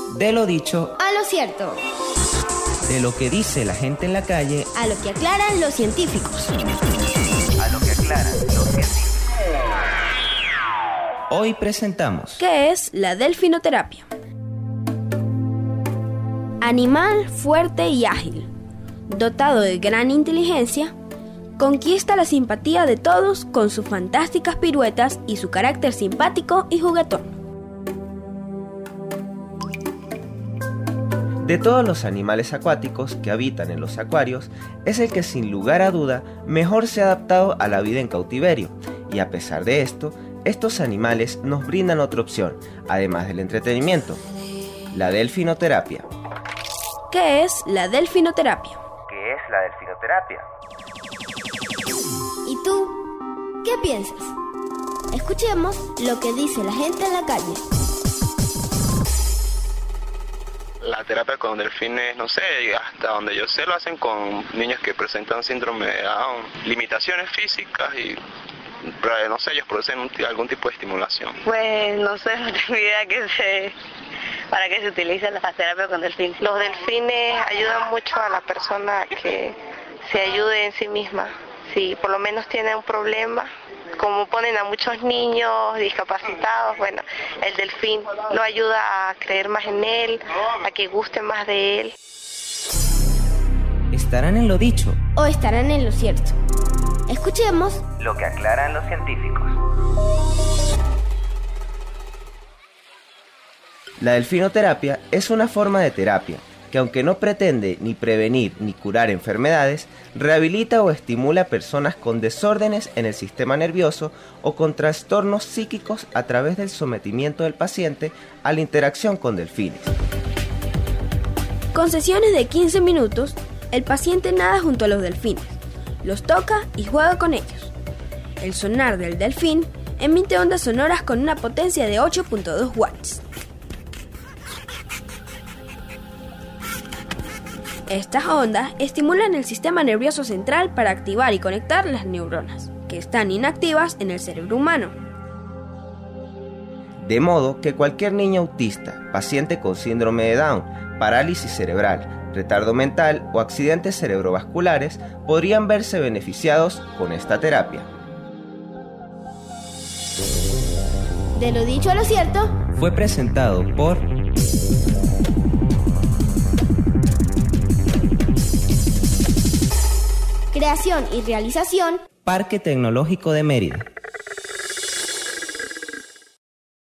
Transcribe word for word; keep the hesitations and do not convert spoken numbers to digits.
De lo dicho a lo cierto. De lo que dice la gente en la calle a lo que aclaran los científicos. A lo que aclaran los científicos. Hoy presentamos ¿qué es la delfinoterapia? Animal fuerte y ágil, dotado de gran inteligencia, conquista la simpatía de todos con sus fantásticas piruetas y su carácter simpático y juguetón. De todos los animales acuáticos que habitan en los acuarios, es el que sin lugar a duda mejor se ha adaptado a la vida en cautiverio, y a pesar de esto, estos animales nos brindan otra opción, además del entretenimiento: la delfinoterapia. ¿Qué es la delfinoterapia? ¿Qué es la delfinoterapia? ¿Y tú? ¿Qué piensas? Escuchemos lo que dice la gente en la calle. La terapia con delfines, no sé, hasta donde yo sé, lo hacen con niños que presentan síndrome de Down, limitaciones físicas y, no sé, ellos producen un, algún tipo de estimulación. Pues no sé, no tengo idea que se... para qué se utiliza la terapia con delfines. Los delfines ayudan mucho a la persona que se ayude en sí misma. Si por lo menos tiene un problema, como ponen a muchos niños discapacitados, bueno, el delfín lo ayuda a creer más en él, a que guste más de él. ¿Estarán en lo dicho o estarán en lo cierto? Escuchemos lo que aclaran los científicos. La delfinoterapia es una forma de terapia que, aunque no pretende ni prevenir ni curar enfermedades, rehabilita o estimula a personas con desórdenes en el sistema nervioso o con trastornos psíquicos a través del sometimiento del paciente a la interacción con delfines. Con sesiones de quince minutos, el paciente nada junto a los delfines, los toca y juega con ellos. El sonar del delfín emite ondas sonoras con una potencia de ocho punto dos watts. Estas ondas estimulan el sistema nervioso central para activar y conectar las neuronas, que están inactivas en el cerebro humano. De modo que cualquier niño autista, paciente con síndrome de Down, parálisis cerebral, retardo mental o accidentes cerebrovasculares podrían verse beneficiados con esta terapia. De lo dicho a lo cierto, fue presentado por Creación y realización, Parque Tecnológico de Mérida.